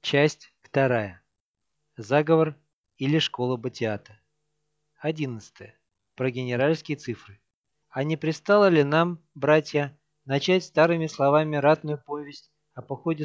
Часть вторая. Заговор или школа Батиата. 11. Про генеральские цифры. А не пристало ли нам, братья, начать старыми словами ратную повесть о походе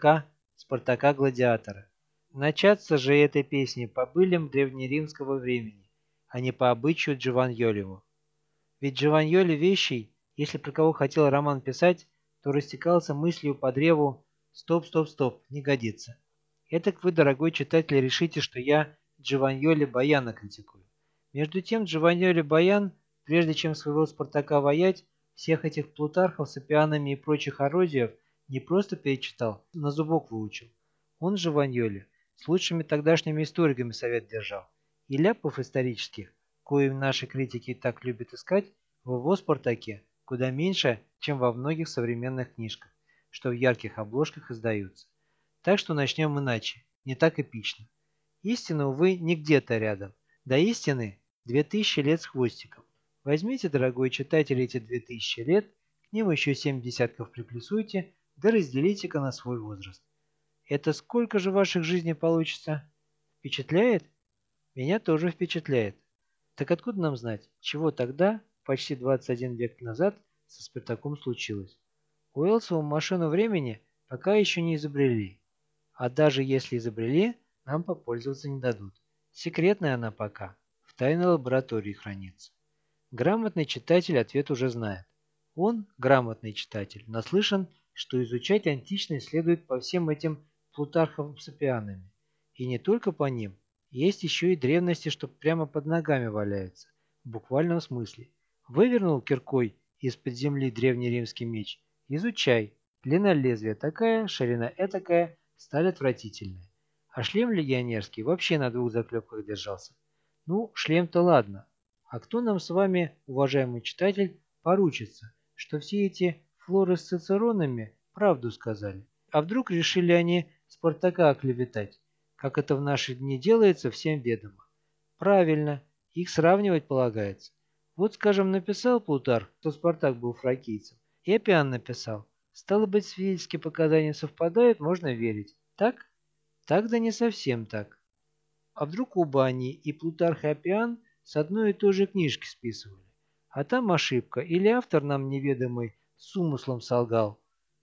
Спартака-гладиатора? Начаться же этой песни по былям древнеримского времени, а не по обычаю Джованьолеву. Ведь Джованьоли Вещий, если про кого хотел роман писать, то растекался мыслью по древу «Стоп, стоп, стоп, не годится». Этак вы, дорогой читатель, решите, что я Джованьоли Баяна критикую. Между тем Джованьоли Баян, прежде чем своего Спартака воять, всех этих Плутархов с Апианами и прочих Орозиев не просто перечитал, на зубок выучил. Он, Джованьоли, с лучшими тогдашними историками совет держал. И ляпов исторических, коим наши критики так любят искать, в его «Спартаке» куда меньше, чем во многих современных книжках, что в ярких обложках издаются. Так что начнем иначе, не так эпично. Истина, увы, не где-то рядом. До истины 2000 лет с хвостиком. Возьмите, дорогой читатель, эти 2000 лет, к ним еще 7 десятков приплюсуйте, да разделите-ка на свой возраст. Это сколько же ваших жизней получится? Впечатляет? Меня тоже впечатляет. Так откуда нам знать, чего тогда, почти 21 век назад, со Спартаком случилось? Уэллсову машину времени пока еще не изобрели. А даже если изобрели, нам попользоваться не дадут. Секретная она пока, в тайной лаборатории хранится. Грамотный читатель ответ уже знает. Он, грамотный читатель, наслышан, что изучать античность следует по всем этим Плутарховым с Апианами. И не только по ним. Есть еще и древности, что прямо под ногами валяются. В буквальном смысле. Вывернул киркой из-под земли древнеримский меч. Изучай. Длина лезвия такая, ширина этакая, сталь отвратительная. А шлем легионерский вообще на 2 заклепках держался. Ну, шлем-то ладно. А кто нам с вами, уважаемый читатель, поручится, что все эти флоры с цицеронами правду сказали? А вдруг решили они Спартака оклеветать, как это в наши дни делается, всем ведомо? Правильно, их сравнивать полагается. Вот, скажем, написал Плутарх, что Спартак был фракийцем, и Апиан написал. Стало быть, свидетельские показания совпадают, можно верить. Так? Так да не совсем так. А вдруг оба они, и Плутарх, и Апиан, с одной и той же книжки списывали? А там ошибка, или автор нам неведомый с умыслом солгал.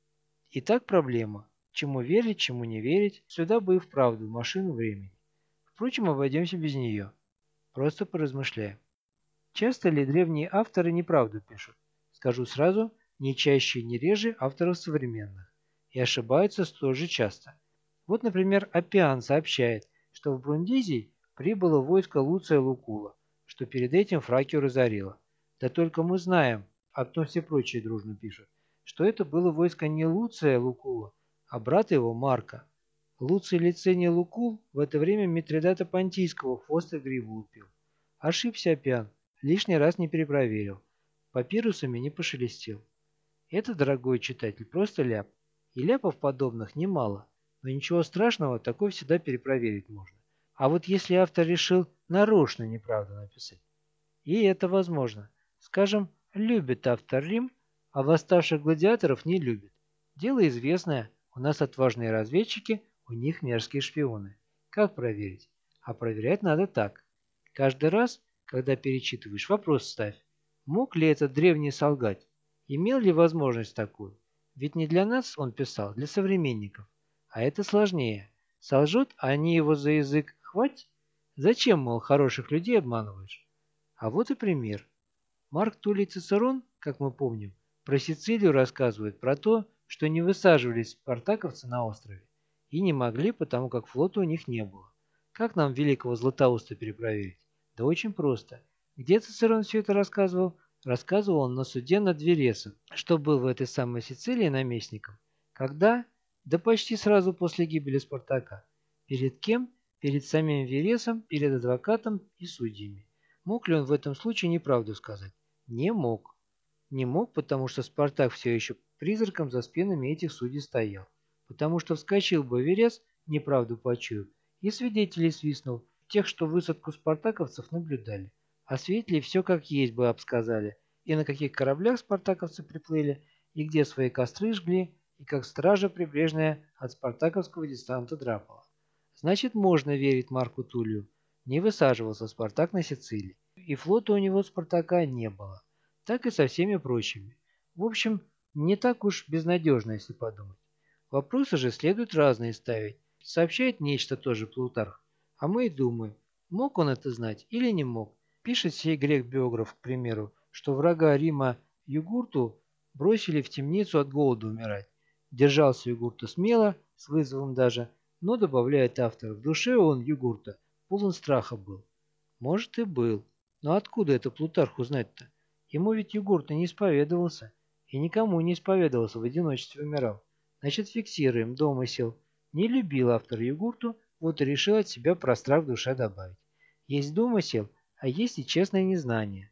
И так проблема. Чему верить, чему не верить, сюда бы и вправду машину времени. Впрочем, обойдемся без нее. Просто поразмышляем. Часто ли древние авторы неправду пишут? Скажу сразу, не чаще и не реже авторов современных. И ошибаются столь же часто. Вот, например, Аппиан сообщает, что в Брундизий прибыло войско Луция Лукула, что перед этим Фракию разорило. Да только мы знаем, а то все прочие дружно пишут, что это было войско не Луция Лукула, а брата его Марка. Луций Лициний Лукул в это время Митридата Понтийского в хвост и гриву упил. Ошибся Аппиан, лишний раз не перепроверил, папирусами не пошелестел. Это, дорогой читатель, просто ляп. И ляпов подобных немало, но ничего страшного, такое всегда перепроверить можно. А вот если автор решил нарочно неправду написать, и это возможно. Скажем, любит автор Рим, а восставших гладиаторов не любит. Дело известное, у нас отважные разведчики, у них мерзкие шпионы. Как проверить? А проверять надо так. Каждый раз, когда перечитываешь, вопрос ставь. Мог ли этот древний солгать? Имел ли возможность такую? Ведь не для нас он писал, для современников. А это сложнее. Солжет, а они его за язык хвать? Зачем, мол, хороших людей обманываешь? А вот и пример. Марк Туллий Цицерон, как мы помним, про Сицилию рассказывает про то, что не высаживались спартаковцы на острове. И не могли, потому как флота у них не было. Как нам великого Златоуста перепроверить? Да очень просто. Где Цицерон все это рассказывал? Рассказывал он на суде над Вересом, что был в этой самой Сицилии наместником. Когда? Да почти сразу после гибели Спартака. Перед кем? Перед самим Вересом, перед адвокатом и судьями. Мог ли он в этом случае неправду сказать? Не мог. Не мог, потому что Спартак все еще призраком за спинами этих судей стоял. Потому что вскочил бы Верес, неправду почуяв, и свидетелей свистнул, тех, что высадку спартаковцев наблюдали. А свидетели все как есть бы обсказали, и на каких кораблях спартаковцы приплыли, и где свои костры жгли, и как стража прибрежная от спартаковского десанта драпала. Значит, можно верить Марку Туллию. Не высаживался Спартак на Сицилии. И флота у него Спартака не было. Так и со всеми прочими. В общем, не так уж безнадежно, если подумать. Вопросы же следует разные ставить. Сообщает нечто тоже Плутарх. А мы и думаем, мог он это знать или не мог. Пишет сей грек-биограф, к примеру, что врага Рима Югурту бросили в темницу от голода умирать. Держался Югурта смело, с вызовом даже, но, добавляет автор, в душе он, Югурта, полон страха был. Может и был. Но откуда это Плутарху знать-то? Ему ведь Югурта не исповедовался. И никому не исповедовался, в одиночестве умирал. Значит, фиксируем, домысел. Не любил автор Югурту, вот и решил от себя про страх в душе добавить. Есть домысел, а есть и честное незнание.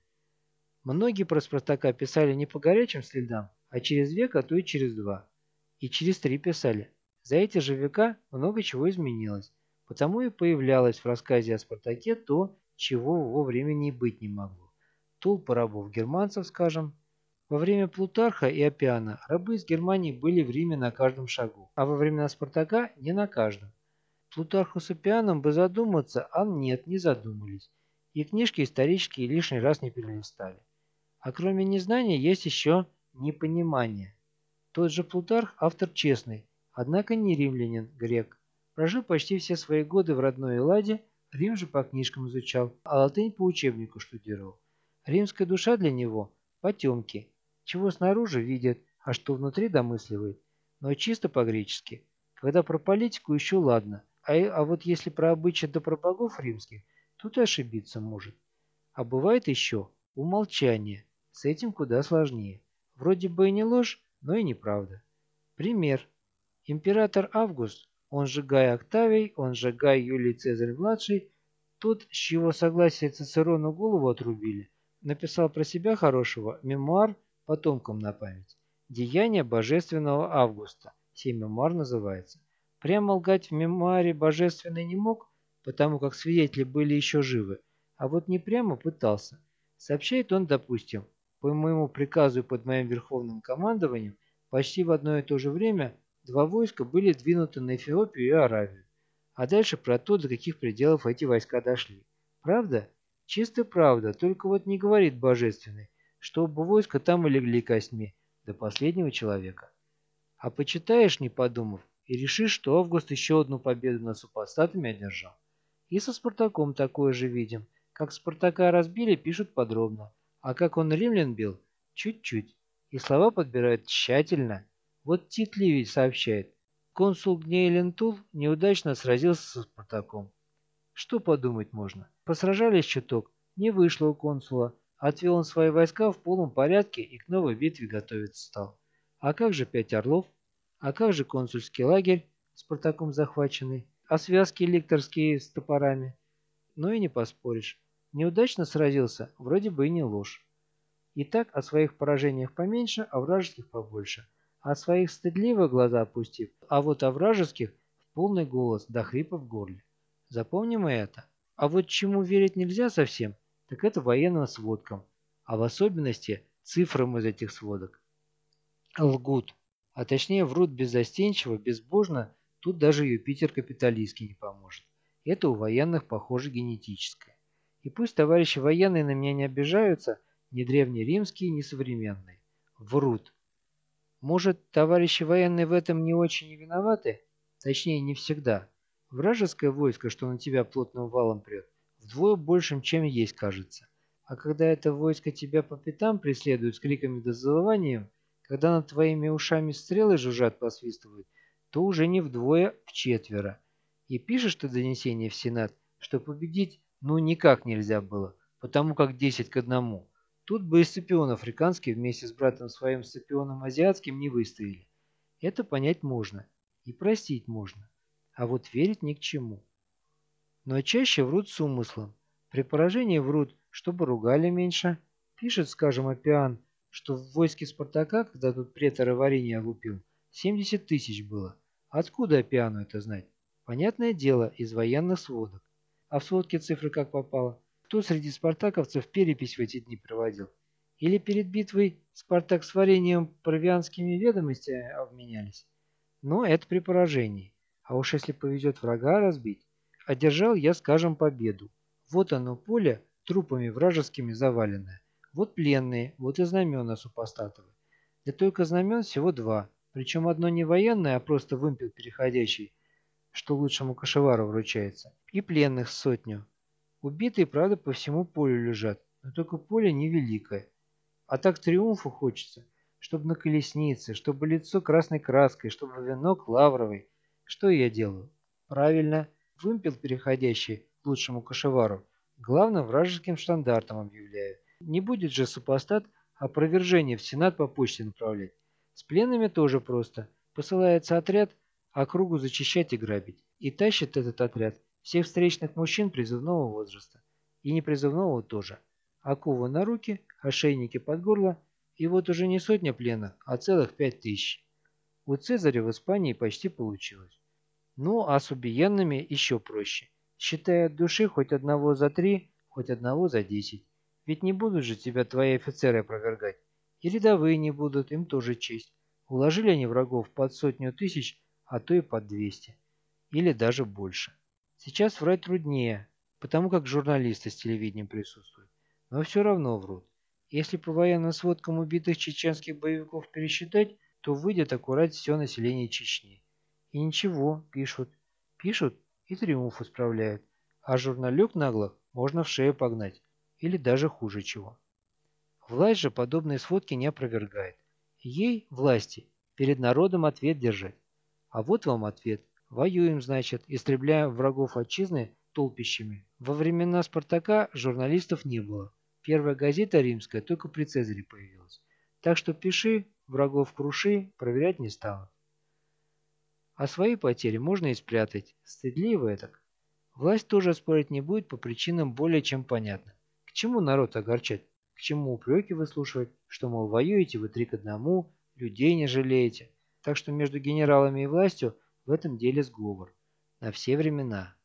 Многие про Спартака писали не по горячим следам, а через век, а то и через два. И через три писали. За эти же века много чего изменилось, потому и появлялось в рассказе о Спартаке то, чего в его времени и быть не могло. Толпы рабов-германцев, скажем. Во время Плутарха и Аппиана рабы из Германии были в Риме на каждом шагу, а во времена Спартака не на каждом. Плутарху с Аппианом бы задуматься, а нет, не задумались. И книжки исторические лишний раз не перелистали. А кроме незнания есть еще непонимание. Тот же Плутарх – автор честный, однако не римлянин, грек. Прожил почти все свои годы в родной Элладе, Рим же по книжкам изучал, а латынь по учебнику штудировал. Римская душа для него – потемки. Чего снаружи видит, а что внутри домысливает. Но чисто по-гречески. Когда про политику еще ладно, а вот если про обычаи да про богов римских, тут и ошибиться может. А бывает еще умолчание. С этим куда сложнее. Вроде бы и не ложь, но и неправда. Пример. Император Август, он же Гай Октавий, он же Гай Юлий Цезарь-младший, тот, с чьего согласия Цицерону голову отрубили, написал про себя хорошего мемуар потомкам на память. «Деяния божественного Августа». Сей мемуар называется. Прямо лгать в мемуаре божественный не мог, потому как свидетели были еще живы, а вот не прямо пытался. Сообщает он, допустим, по моему приказу и под моим верховным командованием, почти в одно и то же время два войска были двинуты на Эфиопию и Аравию. А дальше про то, до каких пределов эти войска дошли. Правда? Чисто правда, только вот не говорит божественный, что оба войска там и легли костьми до последнего человека. А почитаешь, не подумав, и решишь, что Август еще одну победу над супостатами одержал. И со Спартаком такое же видим. Как Спартака разбили, пишут подробно. А как он римлян бил? Чуть-чуть. И слова подбирают тщательно. Вот Тит Ливий сообщает. Консул Гней Лентул неудачно сразился со Спартаком. Что подумать можно? Посражались чуток, не вышло у консула. Отвел он свои войска в полном порядке и к новой битве готовиться стал. А как же 5 орлов? А как же консульский лагерь, Спартаком захваченный? А связки лекторские с топорами? Ну и не поспоришь. Неудачно сразился, вроде бы и не ложь. Итак, о своих поражениях поменьше, о вражеских побольше. О своих стыдливо глаза опустив, а вот о вражеских в полный голос до хрипа в горле. Запомним и это. А вот чему верить нельзя совсем, так это военным сводкам, а в особенности цифрам из этих сводок. Лгут, а точнее врут беззастенчиво, безбожно, тут даже Юпитер капиталистский не поможет. Это у военных, похоже, генетическое. И пусть товарищи военные на меня не обижаются, ни древнеримские, ни современные. Врут. Может, товарищи военные в этом не очень и виноваты? Точнее, не всегда. Вражеское войско, что на тебя плотным валом прет, вдвое большим, чем есть, кажется. А когда это войско тебя по пятам преследует с криками да завыванием, когда над твоими ушами стрелы жужжат, посвистывают, то уже не вдвое, в четверо. И пишешь ты донесение в Сенат, что победить ну никак нельзя было, потому как 10-1. Тут бы и Сципион Африканский вместе с братом своим Сципионом Азиатским не выстояли. Это понять можно и простить можно, а вот верить ни к чему. Но чаще врут с умыслом. При поражении врут, чтобы ругали меньше. Пишет, скажем, Аппиан, что в войске Спартака, когда тут претора варенье лупил, 70 тысяч было. Откуда Аппиану это знать? Понятное дело, из военных сводок. А в сводке цифры как попало? Кто среди спартаковцев перепись в эти дни проводил? Или перед битвой Спартак с вареньем парвианскими ведомостями обменялись? Но это при поражении. А уж если повезет врага разбить, одержал я, скажем, победу. Вот оно поле, трупами вражескими заваленное. Вот пленные, вот и знамена супостатовы. Да только знамен всего два, причем одно не военное, а просто вымпел переходящий, что лучшему кошевару вручается, и пленных сотню. Убитые, правда, по всему полю лежат, но только поле невеликое. А так триумфу хочется, чтобы на колеснице, чтобы лицо красной краской, чтобы венок лавровый. Что я делаю? Правильно, вымпел переходящий к лучшему кошевару главным вражеским штандартом объявляю. Не будет же супостат опровержение в Сенат по почте направлять. С пленными тоже просто. Посылается отряд округу зачищать и грабить. И тащит этот отряд всех встречных мужчин призывного возраста. И непризывного тоже. Оковы на руки, ошейники под горло, и вот уже не сотня пленных, а целых 5000. У Цезаря в Испании почти получилось. Ну, а с убиенными еще проще. Считай от души хоть одного за 3, хоть одного за 10. Ведь не будут же тебя твои офицеры опровергать. И рядовые не будут, им тоже честь. Уложили они врагов под 100 000, а то и под 200. Или даже больше. Сейчас врать труднее, потому как журналисты с телевидением присутствуют. Но все равно врут. Если по военным сводкам убитых чеченских боевиков пересчитать, то выйдет аккурат все население Чечни. И ничего, пишут. Пишут и триумф исправляют. А журналюк наглых можно в шею погнать. Или даже хуже чего. Власть же подобные сводки не опровергает. Ей, власти, перед народом ответ держать. А вот вам ответ. Воюем, значит, истребляем врагов отчизны толпищами. Во времена Спартака журналистов не было. Первая газета римская только при Цезаре появилась. Так что пиши, врагов круши, проверять не станут. А свои потери можно и спрятать. Стыдливо это. Власть тоже спорить не будет по причинам более чем понятным. К чему народ огорчать? К чему упреки выслушивать, что, мол, воюете вы 3 к 1, людей не жалеете. Так что между генералами и властью в этом деле сговор. На все времена.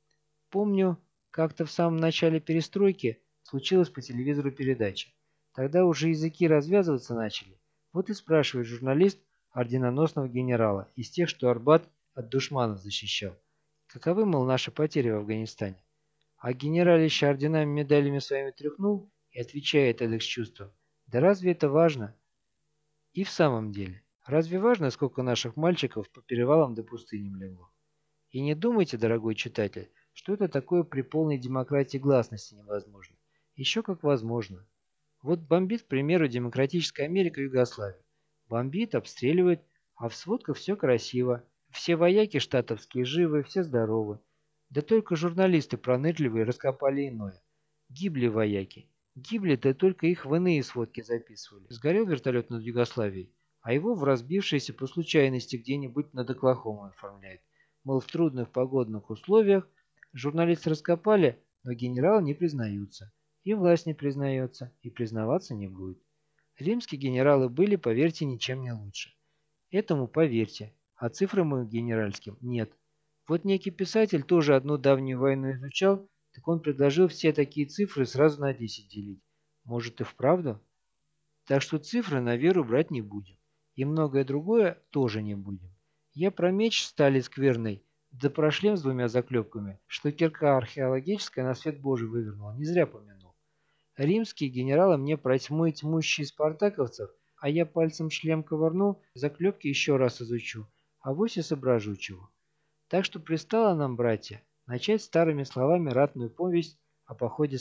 Помню, как-то в самом начале перестройки случилась по телевизору передача. Тогда уже языки развязываться начали. Вот и спрашивает журналист орденоносного генерала из тех, что Арбат от душманов защищал. Каковы, мол, наши потери в Афганистане? А генералище орденами медалями своими тряхнул и отвечает эдак с чувством. Да разве это важно? И в самом деле, разве важно, сколько наших мальчиков по перевалам до пустыням легло? И не думайте, дорогой читатель, что это такое при полной демократии гласности невозможно. Еще как возможно. Вот бомбит, к примеру, демократическая Америка Югославию. Бомбит, обстреливает, а в сводках все красиво. Все вояки штатовские живы, все здоровы. Да только журналисты пронырливые раскопали иное. Гибли вояки. Гибли-то только их в иные сводки записывали. Сгорел вертолет над Югославией, а его в разбившейся по случайности где-нибудь над Оклахомой оформляет. Мол, в трудных погодных условиях журналисты раскопали, но генералы не признаются. И власть не признается, и признаваться не будет. Римские генералы были, поверьте, ничем не лучше. Этому поверьте, а цифрам их генеральским нет. Вот некий писатель тоже одну давнюю войну изучал, так он предложил все такие цифры сразу на 10 делить. Может и вправду? Так что цифры на веру брать не будем. И многое другое тоже не будем. Я про меч стали скверной, да про шлем с 2 заклепками, что кирка археологическая на свет Божий вывернула, не зря помянул. Римские генералы мне про тьму и тьмущие спартаковцев, а я пальцем шлем ковырну, заклепки еще раз изучу, а вось и соображу чего. Так что пристало нам, братья, начать старыми словами ратную повесть о походе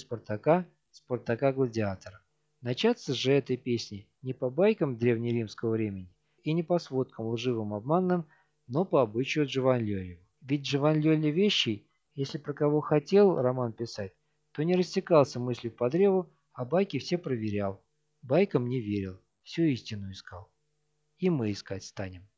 Спартака-гладиатора. Начаться же этой песни не по байкам древнеримского времени и не по сводкам лживым обманным, но по обычаю Джованьолио. Ведь Джованьолио вещий, если про кого хотел роман писать, то не растекался мыслью по древу, а байки все проверял. Байкам не верил, всю истину искал. И мы искать станем.